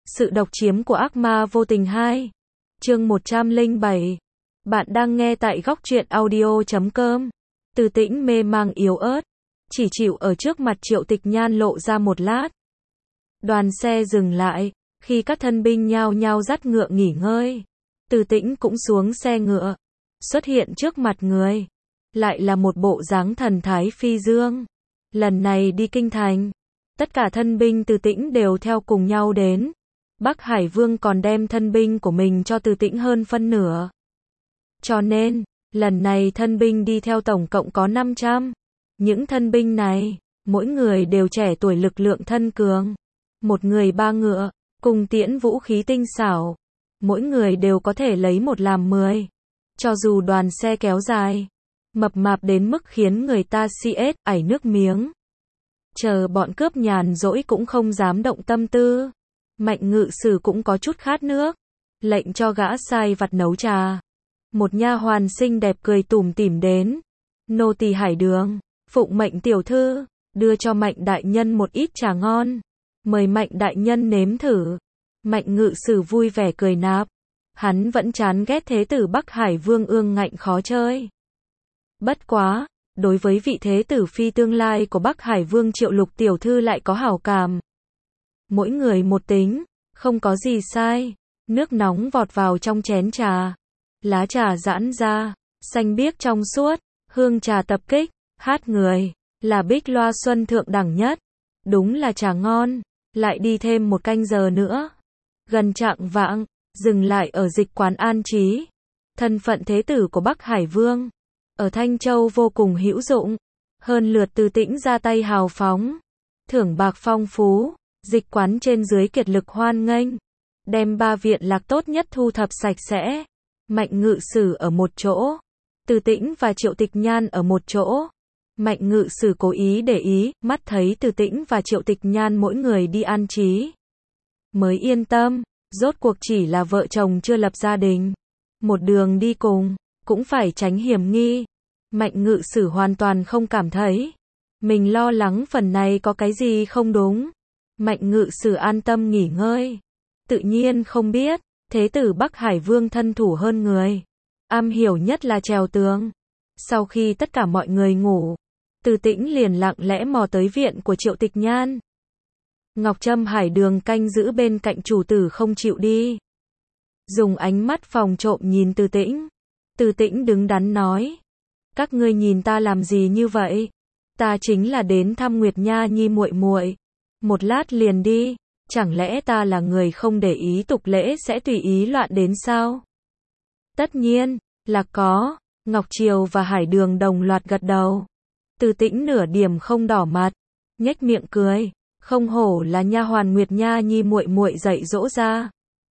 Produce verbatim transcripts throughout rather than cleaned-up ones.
Sự độc chiếm của ác ma vô tình hai. Chương một trăm lẻ bảy. Bạn đang nghe tại góc truyện audio chấm com. Từ Tĩnh mê mang yếu ớt, chỉ chịu ở trước mặt Triệu Tịch Nhan lộ ra một lát. Đoàn xe dừng lại, khi các thân binh nhao nhao dắt ngựa nghỉ ngơi, Từ Tĩnh cũng xuống xe ngựa, xuất hiện trước mặt người. Lại là một bộ dáng thần thái phi dương. Lần này đi kinh thành, tất cả thân binh Từ Tĩnh đều theo cùng nhau đến. Bắc Hải Vương còn đem thân binh của mình cho Từ Tĩnh hơn phân nửa. Cho nên, lần này thân binh đi theo tổng cộng có năm trăm. Những thân binh này, mỗi người đều trẻ tuổi lực lượng thân cường. Một người ba ngựa, cùng tiễn vũ khí tinh xảo. Mỗi người đều có thể lấy một làm mười. Cho dù đoàn xe kéo dài, mập mạp đến mức khiến người ta si ết, ảy nước miếng. Chờ bọn cướp nhàn rỗi cũng không dám động tâm tư. Mạnh Ngự Sử cũng có chút khát nước, lệnh cho gã sai vặt nấu trà. Một nha hoàn xinh đẹp cười tủm tỉm đến. Nô tỳ Hải Đường, phụng mệnh tiểu thư, đưa cho Mạnh đại nhân một ít trà ngon. Mời Mạnh đại nhân nếm thử. Mạnh Ngự Sử vui vẻ cười nạp. Hắn vẫn chán ghét thế tử Bắc Hải Vương ương ngạnh khó chơi. Bất quá, đối với vị thế tử phi tương lai của Bắc Hải Vương Triệu Lục tiểu thư lại có hảo cảm. Mỗi người một tính, không có gì sai. Nước nóng vọt vào trong chén trà. Lá trà giãn ra, xanh biếc trong suốt, hương trà tập kích, hát người, là bích loa xuân thượng đẳng nhất. Đúng là trà ngon, lại đi thêm một canh giờ nữa. Gần chạng vạng, dừng lại ở dịch quán An Trí. Thân phận thế tử của Bắc Hải Vương, ở Thanh Châu vô cùng hữu dụng. Hơn lượt Từ Tĩnh ra tay hào phóng, thưởng bạc phong phú. Dịch quán trên dưới kiệt lực hoan nghênh, đem ba viện lạc tốt nhất thu thập sạch sẽ. Mạnh Ngự Sử ở một chỗ, Từ Tĩnh và Triệu Tịch Nhan ở một chỗ. Mạnh Ngự Sử cố ý để ý, mắt thấy Từ Tĩnh và Triệu Tịch Nhan mỗi người đi An Trí, mới yên tâm, rốt cuộc chỉ là vợ chồng chưa lập gia đình. Một đường đi cùng, cũng phải tránh hiểm nghi. Mạnh Ngự Sử hoàn toàn không cảm thấy mình lo lắng phần này có cái gì không đúng. Mạnh Ngự Sử an tâm nghỉ ngơi. Tự nhiên không biết, thế tử Bắc Hải Vương thân thủ hơn người, am hiểu nhất là trèo tường. Sau khi tất cả mọi người ngủ, Từ Tĩnh liền lặng lẽ mò tới viện của Triệu Tịch Nhan. Ngọc Trâm Hải Đường canh giữ bên cạnh chủ tử không chịu đi. Dùng ánh mắt phòng trộm nhìn Từ Tĩnh. Từ Tĩnh đứng đắn nói. Các ngươi nhìn ta làm gì như vậy? Ta chính là đến thăm Nguyệt Nha Nhi muội muội. Một lát liền đi, chẳng lẽ ta là người không để ý tục lễ sẽ tùy ý loạn đến sao? Tất nhiên, là có. Ngọc Triều và Hải Đường đồng loạt gật đầu. Từ Tĩnh nửa điểm không đỏ mặt, nhếch miệng cười, không hổ là nha hoàn Nguyệt Nha Nhi muội muội dạy dỗ ra.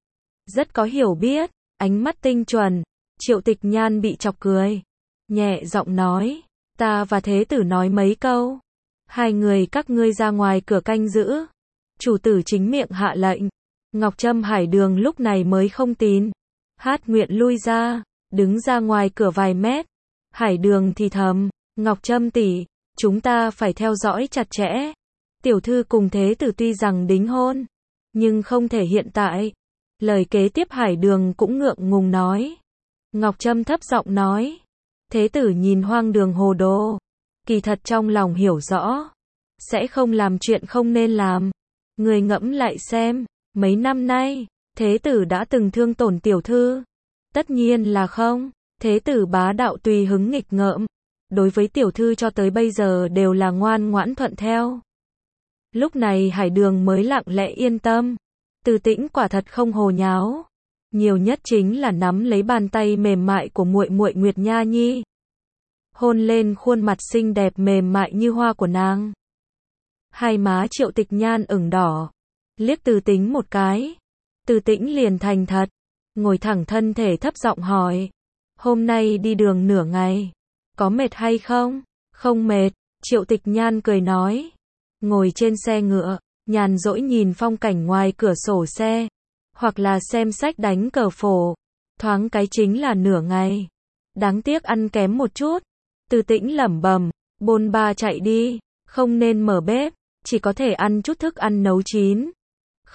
Rất có hiểu biết, ánh mắt tinh chuẩn. Triệu Tịch Nhan bị chọc cười, nhẹ giọng nói, ta và thế tử nói mấy câu. Hai người các ngươi ra ngoài cửa canh giữ. Chủ tử chính miệng hạ lệnh. Ngọc Trâm Hải Đường lúc này mới không tin. Hát nguyện lui ra, đứng ra ngoài cửa vài mét. Hải Đường thì thầm, Ngọc Trâm tỷ, chúng ta phải theo dõi chặt chẽ. Tiểu thư cùng thế tử tuy rằng đính hôn, nhưng không thể hiện tại. Lời kế tiếp Hải Đường cũng ngượng ngùng nói. Ngọc Trâm thấp giọng nói. Thế tử nhìn hoang đường hồ đồ. Kỳ thật trong lòng hiểu rõ, sẽ không làm chuyện không nên làm. Người ngẫm lại xem, mấy năm nay, thế tử đã từng thương tổn tiểu thư. Tất nhiên là không. Thế tử bá đạo tùy hứng nghịch ngợm. Đối với tiểu thư cho tới bây giờ đều là ngoan ngoãn thuận theo. Lúc này Hải Đường mới lặng lẽ yên tâm. Từ Tĩnh quả thật không hồ nháo. Nhiều nhất chính là nắm lấy bàn tay mềm mại của muội muội Nguyệt Nha Nhi, hôn lên khuôn mặt xinh đẹp mềm mại như hoa của nàng. Hai má Triệu Tịch Nhan ửng đỏ, liếc Từ Tĩnh một cái. Từ Tĩnh liền thành thật, ngồi thẳng thân thể thấp giọng hỏi. Hôm nay đi đường nửa ngày, có mệt hay không? Không mệt, Triệu Tịch Nhan cười nói. Ngồi trên xe ngựa, nhàn rỗi nhìn phong cảnh ngoài cửa sổ xe, hoặc là xem sách đánh cờ phổ. Thoáng cái chính là nửa ngày. Đáng tiếc ăn kém một chút. Từ Tĩnh lẩm bẩm, bôn ba chạy đi, không nên mở bếp, chỉ có thể ăn chút thức ăn nấu chín.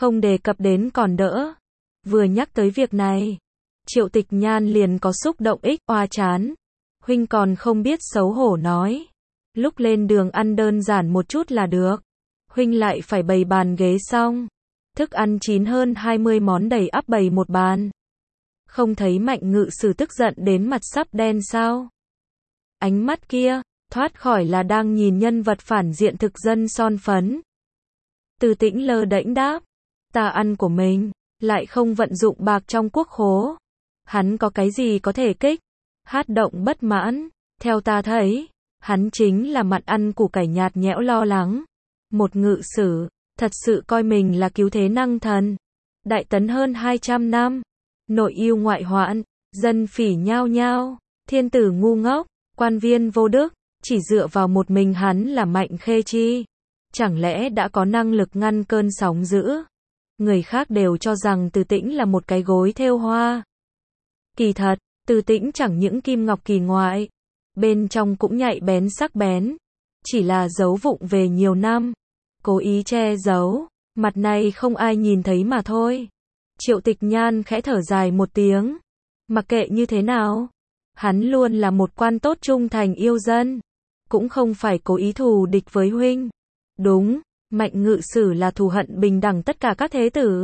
Không đề cập đến còn đỡ. Vừa nhắc tới việc này, Triệu Tịch Nhan liền có xúc động ích oa chán. Huynh còn không biết xấu hổ nói. Lúc lên đường ăn đơn giản một chút là được. Huynh lại phải bày bàn ghế xong. Thức ăn chín hơn hai mươi món đầy ắp bày một bàn. Không thấy Mạnh Ngự Sử tức giận đến mặt sắp đen sao? Ánh mắt kia, thoát khỏi là đang nhìn nhân vật phản diện thực dân son phấn. Từ Tĩnh lơ đễnh đáp, ta ăn của mình, lại không vận dụng bạc trong quốc khố. Hắn có cái gì có thể kích? Hát động bất mãn, theo ta thấy, hắn chính là mặn ăn củ cải nhạt nhẽo lo lắng. Một ngự sử, thật sự coi mình là cứu thế năng thần. Đại tấn hơn hai trăm năm, nội yêu ngoại hoạn, dân phỉ nhao nhao, thiên tử ngu ngốc, quan viên vô đức, chỉ dựa vào một mình hắn là Mạnh Khê Chi. Chẳng lẽ đã có năng lực ngăn cơn sóng dữ? Người khác đều cho rằng Từ Tĩnh là một cái gối thêu hoa. Kỳ thật, Từ Tĩnh chẳng những kim ngọc kỳ ngoại, bên trong cũng nhạy bén sắc bén, chỉ là giấu vụng về nhiều năm, cố ý che giấu, mặt này không ai nhìn thấy mà thôi. Triệu Tịch Nhan khẽ thở dài một tiếng, mặc kệ như thế nào, hắn luôn là một quan tốt trung thành yêu dân, cũng không phải cố ý thù địch với huynh. Đúng, Mạnh Ngự Sử là thù hận bình đẳng tất cả các thế tử.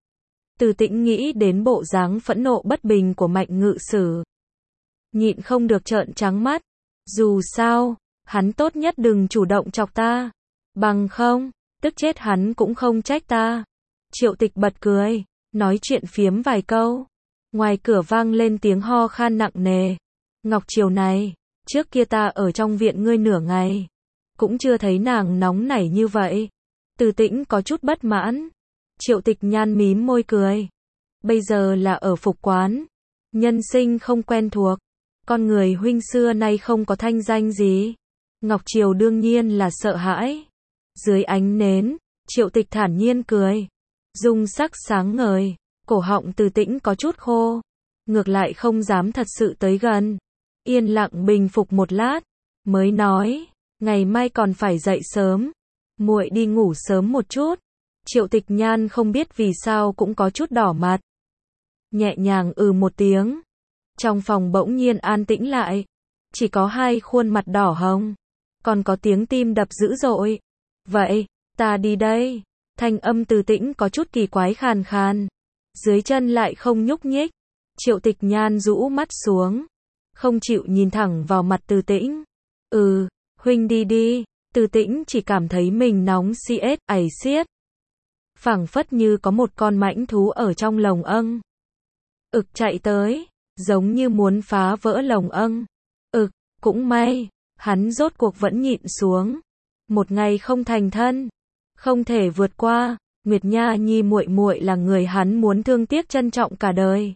Từ Tĩnh nghĩ đến bộ dáng phẫn nộ bất bình của Mạnh Ngự Sử, nhịn không được trợn trắng mắt. Dù sao, hắn tốt nhất đừng chủ động chọc ta, bằng không, tức chết hắn cũng không trách ta. Triệu Tịch bật cười, nói chuyện phiếm vài câu. Ngoài cửa vang lên tiếng ho khan nặng nề. Ngọc Triều này, trước kia ta ở trong viện ngươi nửa ngày, cũng chưa thấy nàng nóng nảy như vậy. Từ Tĩnh có chút bất mãn. Triệu Tịch Nhan mím môi cười. Bây giờ là ở phục quán, nhân sinh không quen thuộc, con người huynh xưa nay không có thanh danh gì. Ngọc Triều đương nhiên là sợ hãi. Dưới ánh nến, Triệu Tịch thản nhiên cười, dung sắc sáng ngời, cổ họng Từ Tĩnh có chút khô, ngược lại không dám thật sự tới gần. Yên lặng bình phục một lát, mới nói, ngày mai còn phải dậy sớm, muội đi ngủ sớm một chút. Triệu Tịch Nhan không biết vì sao cũng có chút đỏ mặt, nhẹ nhàng ừ một tiếng. Trong phòng bỗng nhiên an tĩnh lại, chỉ có hai khuôn mặt đỏ hồng, còn có tiếng tim đập dữ dội. Vậy, ta đi đây. Thanh âm Từ Tĩnh có chút kỳ quái khàn khàn, dưới chân lại không nhúc nhích. Triệu Tịch Nhan rũ mắt xuống, không chịu nhìn thẳng vào mặt Từ Tĩnh. Ừ, huynh đi đi. Từ Tĩnh chỉ cảm thấy mình nóng xiết, ảy xiết, phảng phất như có một con mãnh thú ở trong lồng âng. Ực chạy tới, giống như muốn phá vỡ lồng âng. Ực, cũng may, hắn rốt cuộc vẫn nhịn xuống. Một ngày không thành thân, không thể vượt qua. Nguyệt Nha Nhi muội muội là người hắn muốn thương tiếc trân trọng cả đời.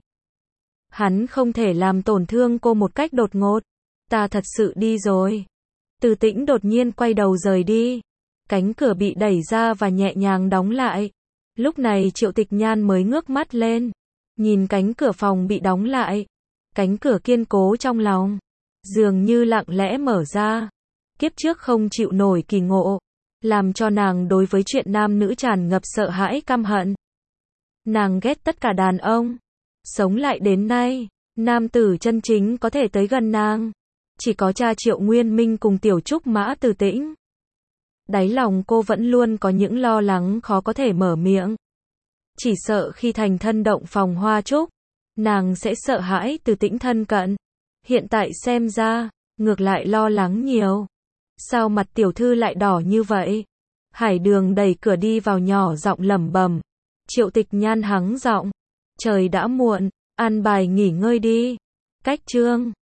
Hắn không thể làm tổn thương cô một cách đột ngột. Ta thật sự đi rồi. Từ Tĩnh đột nhiên quay đầu rời đi. Cánh cửa bị đẩy ra và nhẹ nhàng đóng lại. Lúc này Triệu Tịch Nhan mới ngước mắt lên, nhìn cánh cửa phòng bị đóng lại. Cánh cửa kiên cố trong lòng, dường như lặng lẽ mở ra. Kiếp trước không chịu nổi kỳ ngộ, làm cho nàng đối với chuyện nam nữ tràn ngập sợ hãi căm hận. Nàng ghét tất cả đàn ông. Sống lại đến nay, nam tử chân chính có thể tới gần nàng, chỉ có cha Triệu Nguyên Minh cùng tiểu trúc Mã Từ Tĩnh. Đáy lòng cô vẫn luôn có những lo lắng khó có thể mở miệng. Chỉ sợ khi thành thân động phòng hoa trúc, nàng sẽ sợ hãi Từ Tĩnh thân cận. Hiện tại xem ra, ngược lại lo lắng nhiều. Sao mặt tiểu thư lại đỏ như vậy? Hải Đường đẩy cửa đi vào nhỏ giọng lẩm bẩm. Triệu Tịch Nhan hắng giọng. Trời đã muộn, ăn bài nghỉ ngơi đi. Cách chương